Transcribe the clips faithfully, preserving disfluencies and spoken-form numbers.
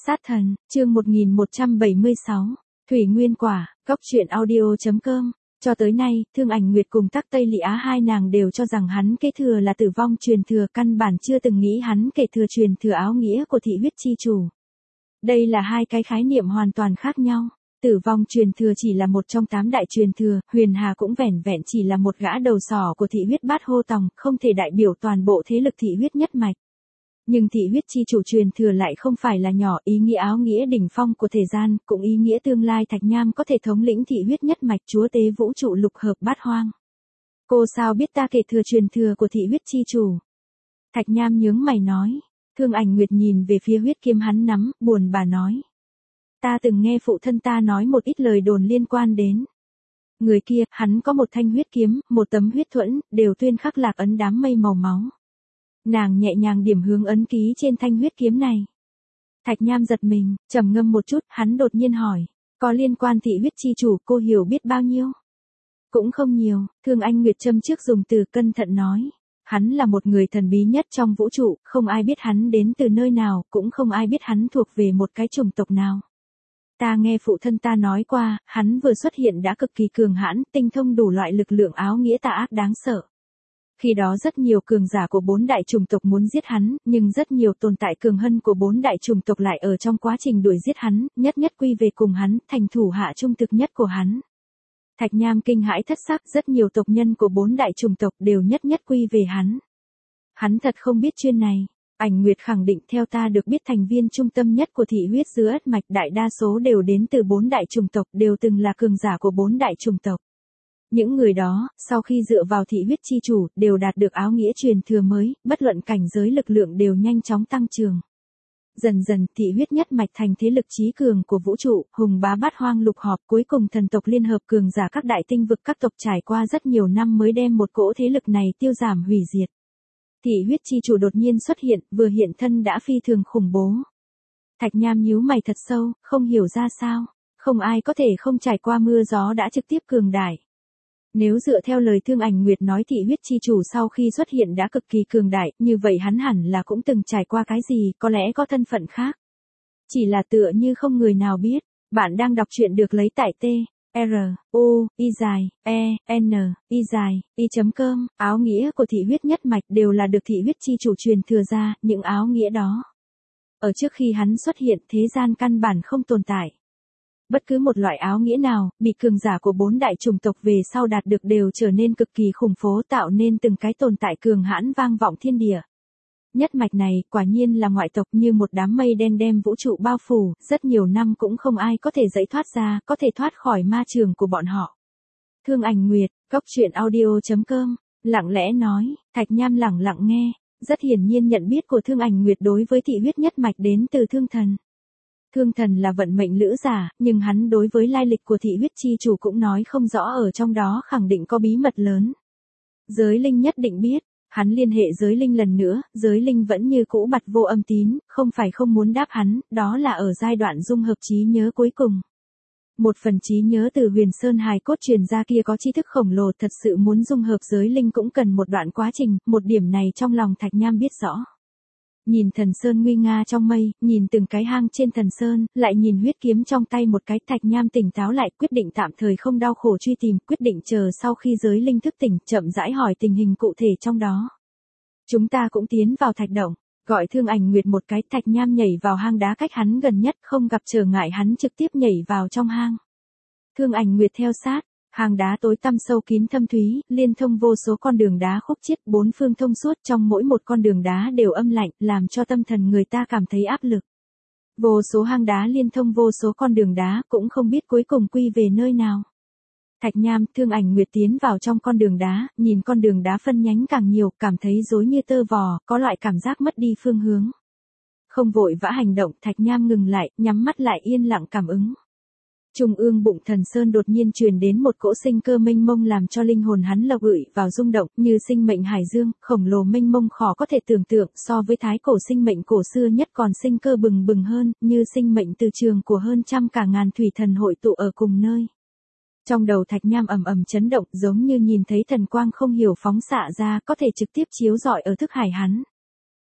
Sát thần, chương một nghìn một trăm bảy mươi sáu, Thủy Nguyên Quả, góc truyện audio.com. Cho tới nay, Thương Ảnh Nguyệt cùng Tắc Tây Lị Á hai nàng đều cho rằng hắn kế thừa là tử vong truyền thừa, căn bản chưa từng nghĩ hắn kể thừa truyền thừa áo nghĩa của thị huyết chi chủ. Đây là hai cái khái niệm hoàn toàn khác nhau. Tử vong truyền thừa chỉ là một trong tám đại truyền thừa, Huyền Hà cũng vẻn vẹn chỉ là một gã đầu sỏ của thị huyết bát hô tòng, không thể đại biểu toàn bộ thế lực thị huyết nhất mạch. Nhưng thị huyết chi chủ truyền thừa lại không phải là nhỏ, ý nghĩa áo nghĩa đỉnh phong của thời gian, cũng ý nghĩa tương lai Thạch Nham có thể thống lĩnh thị huyết nhất mạch chúa tế vũ trụ lục hợp bát hoang. Cô sao biết ta kể thừa truyền thừa của thị huyết chi chủ? Thạch Nham nhướng mày nói. Thương Ảnh Nguyệt nhìn về phía huyết kiếm hắn nắm, buồn bà nói. Ta từng nghe phụ thân ta nói một ít lời đồn liên quan đến người kia, hắn có một thanh huyết kiếm, một tấm huyết thuẫn, đều tuyên khắc lạc ấn đám mây màu máu. Nàng nhẹ nhàng điểm hướng ấn ký trên thanh huyết kiếm này. Thạch Nham giật mình, trầm ngâm một chút, hắn đột nhiên hỏi, có liên quan thị huyết chi chủ cô hiểu biết bao nhiêu? Cũng không nhiều, Thương Anh Nguyệt châm trước dùng từ cẩn thận nói. Hắn là một người thần bí nhất trong vũ trụ, không ai biết hắn đến từ nơi nào, cũng không ai biết hắn thuộc về một cái chủng tộc nào. Ta nghe phụ thân ta nói qua, hắn vừa xuất hiện đã cực kỳ cường hãn, tinh thông đủ loại lực lượng áo nghĩa tà ác đáng sợ. Khi đó rất nhiều cường giả của bốn đại chủng tộc muốn giết hắn, nhưng rất nhiều tồn tại cường hân của bốn đại chủng tộc lại ở trong quá trình đuổi giết hắn, nhất nhất quy về cùng hắn, thành thủ hạ trung thực nhất của hắn. Thạch Nham kinh hãi thất sắc, rất nhiều tộc nhân của bốn đại chủng tộc đều nhất nhất quy về hắn. Hắn thật không biết chuyên này. Ảnh Nguyệt khẳng định theo ta được biết thành viên trung tâm nhất của thị huyết giữa ất mạch đại đa số đều đến từ bốn đại chủng tộc, đều từng là cường giả của bốn đại chủng tộc. Những người đó, sau khi dựa vào thị huyết chi chủ, đều đạt được áo nghĩa truyền thừa mới, bất luận cảnh giới lực lượng đều nhanh chóng tăng trưởng. Dần dần, thị huyết nhất mạch thành thế lực chí cường của vũ trụ, hùng bá bát hoang lục họp, cuối cùng thần tộc liên hợp cường giả các đại tinh vực các tộc trải qua rất nhiều năm mới đem một cỗ thế lực này tiêu giảm hủy diệt. Thị huyết chi chủ đột nhiên xuất hiện, vừa hiện thân đã phi thường khủng bố. Thạch Nham nhíu mày thật sâu, không hiểu ra sao, không ai có thể không trải qua mưa gió đã trực tiếp cường đại. Nếu dựa theo lời Thương Ảnh Nguyệt nói thị huyết chi chủ sau khi xuất hiện đã cực kỳ cường đại, như vậy hắn hẳn là cũng từng trải qua cái gì, có lẽ có thân phận khác. Chỉ là tựa như không người nào biết. Bạn đang đọc truyện được lấy tại T, R, U, I dài, E, N, I dài, I.com, áo nghĩa của thị huyết nhất mạch đều là được thị huyết chi chủ truyền thừa ra, những áo nghĩa đó. Ở trước khi hắn xuất hiện thế gian căn bản không tồn tại. Bất cứ một loại áo nghĩa nào, bị cường giả của bốn đại chủng tộc về sau đạt được đều trở nên cực kỳ khủng bố, tạo nên từng cái tồn tại cường hãn vang vọng thiên địa. Nhất mạch này, quả nhiên là ngoại tộc như một đám mây đen đem vũ trụ bao phủ, rất nhiều năm cũng không ai có thể dậy thoát ra, có thể thoát khỏi ma trường của bọn họ. Thương Ảnh Nguyệt, góc truyện audio.com, lặng lẽ nói, Thạch Nham lẳng lặng nghe, rất hiển nhiên nhận biết của Thương Ảnh Nguyệt đối với thị huyết nhất mạch đến từ Thương Thần. Thương Thần là vận mệnh lữ giả, nhưng hắn đối với lai lịch của thị huyết chi chủ cũng nói không rõ, ở trong đó khẳng định có bí mật lớn. Giới linh nhất định biết, hắn liên hệ giới linh lần nữa, giới linh vẫn như cũ bặt vô âm tín, không phải không muốn đáp hắn, đó là ở giai đoạn dung hợp trí nhớ cuối cùng. Một phần trí nhớ từ Huyền Sơn hài cốt truyền ra kia có tri thức khổng lồ, thật sự muốn dung hợp giới linh cũng cần một đoạn quá trình, một điểm này trong lòng Thạch Nham biết rõ. Nhìn thần sơn nguy nga trong mây, nhìn từng cái hang trên thần sơn, lại nhìn huyết kiếm trong tay một cái, Thạch Nham tỉnh táo lại, quyết định tạm thời không đau khổ truy tìm, quyết định chờ sau khi giới linh thức tỉnh, chậm rãi hỏi tình hình cụ thể trong đó. Chúng ta cũng tiến vào thạch động, gọi Thương Ảnh Nguyệt một cái, Thạch Nham nhảy vào hang đá cách hắn gần nhất, không gặp trở ngại hắn trực tiếp nhảy vào trong hang. Thương Ảnh Nguyệt theo sát. Hang đá tối tăm sâu kín thâm thúy, liên thông vô số con đường đá khúc chiết, bốn phương thông suốt, trong mỗi một con đường đá đều âm lạnh, làm cho tâm thần người ta cảm thấy áp lực. Vô số hang đá liên thông vô số con đường đá, cũng không biết cuối cùng quy về nơi nào. Thạch Nham, Thương Ảnh Nguyệt tiến vào trong con đường đá, nhìn con đường đá phân nhánh càng nhiều, cảm thấy rối như tơ vò, có loại cảm giác mất đi phương hướng. Không vội vã hành động, Thạch Nham ngừng lại, nhắm mắt lại yên lặng cảm ứng. Trung ương bụng thần sơn đột nhiên truyền đến một cỗ sinh cơ mênh mông làm cho linh hồn hắn lộc ửi vào rung động, như sinh mệnh hải dương, khổng lồ mênh mông khó có thể tưởng tượng, so với thái cổ sinh mệnh cổ xưa nhất còn sinh cơ bừng bừng hơn, như sinh mệnh từ trường của hơn trăm cả ngàn thủy thần hội tụ ở cùng nơi. Trong đầu Thạch Nham ầm ầm chấn động, giống như nhìn thấy thần quang không hiểu phóng xạ ra, có thể trực tiếp chiếu rọi ở thức hải hắn.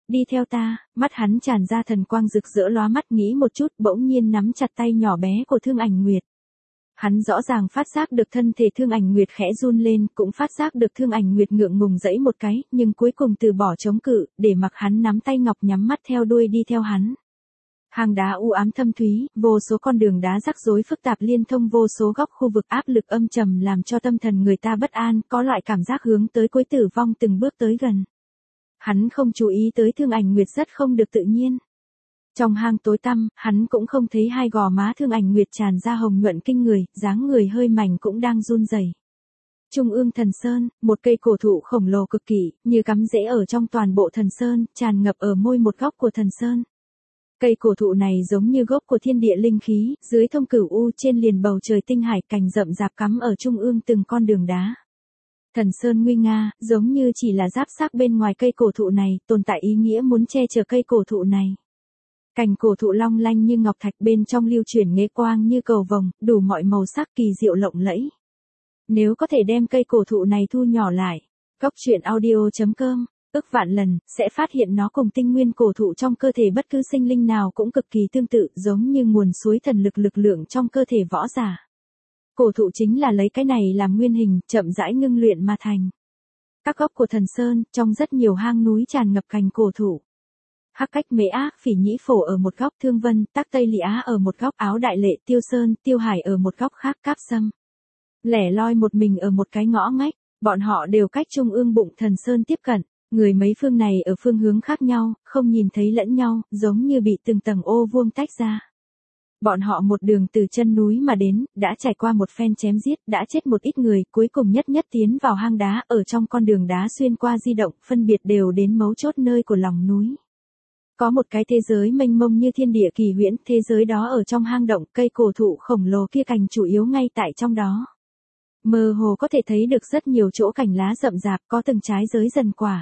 đi theo ta, mắt hắn tràn ra thần quang rực rỡ lóa mắt nghĩ một chút bỗng nhiên nắm chặt tay nhỏ bé của Thương Ảnh Nguyệt. Hắn rõ ràng phát giác được thân thể Thương Ảnh Nguyệt khẽ run lên, cũng phát giác được Thương Ảnh Nguyệt ngượng ngùng giãy một cái, nhưng cuối cùng từ bỏ chống cự, để mặc hắn nắm tay ngọc nhắm mắt theo đuôi đi theo hắn. Hang đá u ám thâm thúy, vô số con đường đá rắc rối phức tạp liên thông vô số góc khu vực áp lực âm trầm làm cho tâm thần người ta bất an, có loại cảm giác hướng tới cuối tử vong từng bước tới gần. Hắn không chú ý tới Thương Ảnh Nguyệt rất không được tự nhiên. Trong hang tối tăm, hắn cũng không thấy hai gò má Thương Ảnh Nguyệt tràn ra hồng nhuận kinh người, dáng người hơi mảnh cũng đang run rẩy. Trung ương thần sơn, một cây cổ thụ khổng lồ cực kỳ, như cắm rễ ở trong toàn bộ thần sơn, tràn ngập ở môi một góc của thần sơn. Cây cổ thụ này giống như gốc của thiên địa linh khí, dưới thông cửu u trên liền bầu trời tinh hải, cành rậm rạp cắm ở trung ương từng con đường đá. Thần sơn nguy nga, giống như chỉ là giáp xác bên ngoài cây cổ thụ này, tồn tại ý nghĩa muốn che chở cây cổ thụ này. Cành cổ thụ long lanh như ngọc thạch, bên trong lưu chuyển nghệ quang như cầu vồng, đủ mọi màu sắc kỳ diệu lộng lẫy. Nếu có thể đem cây cổ thụ này thu nhỏ lại, góc truyện audio chấm com, ức vạn lần, sẽ phát hiện nó cùng tinh nguyên cổ thụ trong cơ thể bất cứ sinh linh nào cũng cực kỳ tương tự, giống như nguồn suối thần lực lực lượng trong cơ thể võ giả. Cổ thụ chính là lấy cái này làm nguyên hình, chậm rãi ngưng luyện mà thành. Các góc của thần sơn, trong rất nhiều hang núi tràn ngập cành cổ thụ. Hắc Cách Mễ Ác Phỉ Nhĩ Phổ ở một góc, Thương Vân, Tắc Tây Lị Á ở một góc, Áo Đại Lệ, Tiêu Sơn, Tiêu Hải ở một góc khác, Cáp Sâm lẻ loi một mình ở một cái ngõ ngách, bọn họ đều cách trung ương bụng thần sơn tiếp cận, người mấy phương này ở phương hướng khác nhau, không nhìn thấy lẫn nhau, giống như bị từng tầng ô vuông tách ra. Bọn họ một đường từ chân núi mà đến, đã trải qua một phen chém giết, đã chết một ít người, cuối cùng nhất nhất tiến vào hang đá, ở trong con đường đá xuyên qua di động, phân biệt đều đến mấu chốt nơi của lòng núi. Có một cái thế giới mênh mông như thiên địa kỳ huyễn, thế giới đó ở trong hang động, cây cổ thụ khổng lồ kia cành chủ yếu ngay tại trong đó. Mơ hồ có thể thấy được rất nhiều chỗ cành lá rậm rạp, có từng trái giới dần quả.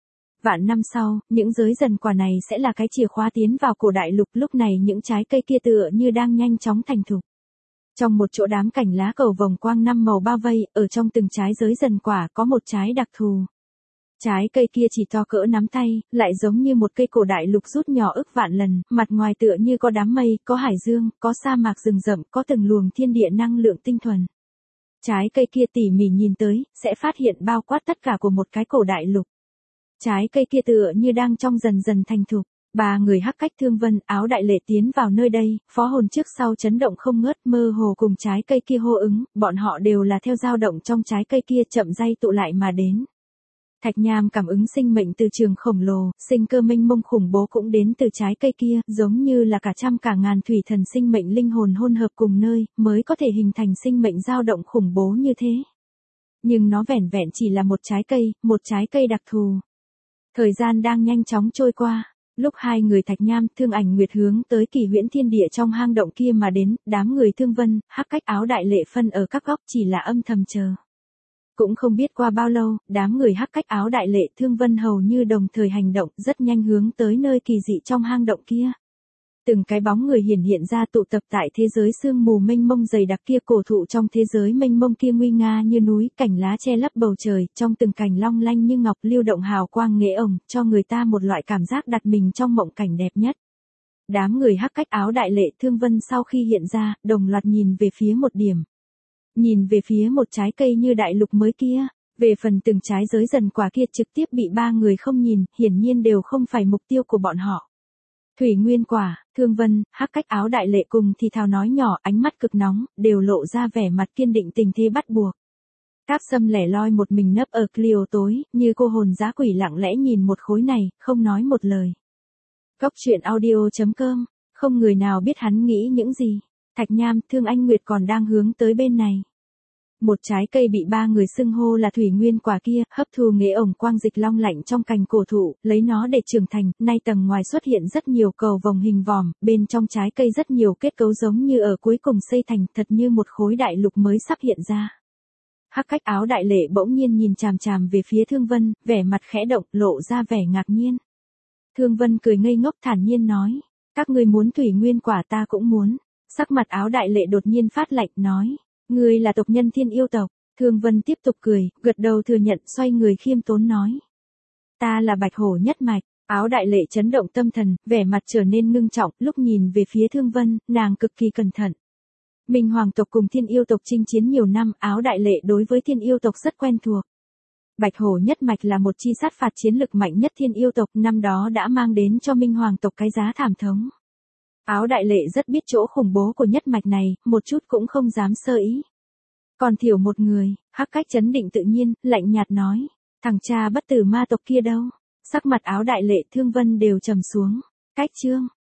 Vạn năm sau, những giới dần quả này sẽ là cái chìa khóa tiến vào cổ đại lục, lúc này những trái cây kia tựa như đang nhanh chóng thành thục. Trong một chỗ đám cành lá cầu vồng quang năm màu bao vây, ở trong từng trái giới dần quả có một trái đặc thù. Trái cây kia chỉ to cỡ nắm tay, lại giống như một cây cổ đại lục rút nhỏ ức vạn lần, mặt ngoài tựa như có đám mây, có hải dương, có sa mạc rừng rậm, có từng luồng thiên địa năng lượng tinh thuần. Trái cây kia tỉ mỉ nhìn tới, sẽ phát hiện bao quát tất cả của một cái cổ đại lục. Trái cây kia tựa như đang trong dần dần thành thục. Ba người Hắc Cách, Thương Vân, Áo Đại Lệ tiến vào nơi đây, phó hồn trước sau chấn động không ngớt, mơ hồ cùng trái cây kia hô ứng, bọn họ đều là theo dao động trong trái cây kia chậm rãi tụ lại mà đến. Thạch Nham cảm ứng sinh mệnh từ trường khổng lồ, sinh cơ mênh mông khủng bố cũng đến từ trái cây kia, giống như là cả trăm cả ngàn thủy thần sinh mệnh linh hồn hôn hợp cùng nơi, mới có thể hình thành sinh mệnh dao động khủng bố như thế. Nhưng nó vẻn vẹn chỉ là một trái cây, một trái cây đặc thù. Thời gian đang nhanh chóng trôi qua, lúc hai người Thạch Nham, Thương Ảnh Nguyệt hướng tới kỳ huyễn thiên địa trong hang động kia mà đến, đám người Thương Vân, Hắc Cách, Áo Đại Lệ phân ở các góc chỉ là âm thầm chờ. Cũng không biết qua bao lâu, đám người Hắc Cách, Áo Đại Lệ, Thương Vân hầu như đồng thời hành động, rất nhanh hướng tới nơi kỳ dị trong hang động kia. Từng cái bóng người hiển hiện ra tụ tập tại thế giới sương mù mênh mông dày đặc kia, cổ thụ trong thế giới mênh mông kia nguy nga như núi, cành lá che lấp bầu trời, trong từng cành long lanh như ngọc, lưu động hào quang nghệ ổng, cho người ta một loại cảm giác đặt mình trong mộng cảnh đẹp nhất. Đám người Hắc Cách, Áo Đại Lệ, Thương Vân sau khi hiện ra, đồng loạt nhìn về phía một điểm. Nhìn về phía một trái cây như đại lục mới kia, về phần từng trái giới dần quả kia trực tiếp bị ba người không nhìn, hiển nhiên đều không phải mục tiêu của bọn họ. Thủy nguyên quả, Thương Vân, Hắc Cách, Áo Đại Lệ cùng thì thào nói nhỏ, ánh mắt cực nóng, đều lộ ra vẻ mặt kiên định tình thế bắt buộc. Cáp Sâm lẻ loi một mình nấp ở Clio tối, như cô hồn dã quỷ lặng lẽ nhìn một khối này, không nói một lời. Góc truyện audio chấm com, không người nào biết hắn nghĩ những gì. Thạch Nham, Thương Anh Nguyệt còn đang hướng tới bên này. Một trái cây bị ba người xưng hô là thủy nguyên quả kia, hấp thu nghệ ổng quang dịch long lạnh trong cành cổ thụ, lấy nó để trưởng thành, nay tầng ngoài xuất hiện rất nhiều cầu vồng hình vòm, bên trong trái cây rất nhiều kết cấu giống như ở cuối cùng xây thành, thật như một khối đại lục mới sắp hiện ra. Hắc Cách, Áo Đại Lệ bỗng nhiên nhìn chằm chằm về phía Thương Vân, vẻ mặt khẽ động, lộ ra vẻ ngạc nhiên. Thương Vân cười ngây ngốc thản nhiên nói, các ngươi muốn thủy nguyên quả ta cũng muốn. Sắc mặt Áo Đại Lệ đột nhiên phát lạnh nói, ngươi là tộc nhân Thiên Yêu tộc. Thương Vân tiếp tục cười, gật đầu thừa nhận, xoay người khiêm tốn nói, ta là Bạch Hổ nhất mạch, Áo Đại Lệ chấn động tâm thần, vẻ mặt trở nên ngưng trọng, lúc nhìn về phía Thương Vân, nàng cực kỳ cẩn thận. Minh Hoàng tộc cùng Thiên Yêu tộc chinh chiến nhiều năm, Áo Đại Lệ đối với Thiên Yêu tộc rất quen thuộc. Bạch Hổ nhất mạch là một chi sát phạt chiến lực mạnh nhất Thiên Yêu tộc, năm đó đã mang đến cho Minh Hoàng tộc cái giá thảm thống. Áo Đại Lệ rất biết chỗ khủng bố của nhất mạch này, một chút cũng không dám sơ ý. Còn thiểu một người, Hắc Cách chấn định tự nhiên, lạnh nhạt nói, thằng cha bất tử ma tộc kia đâu? Sắc mặt Áo Đại Lệ Thương Vân đều trầm xuống. Cách Chương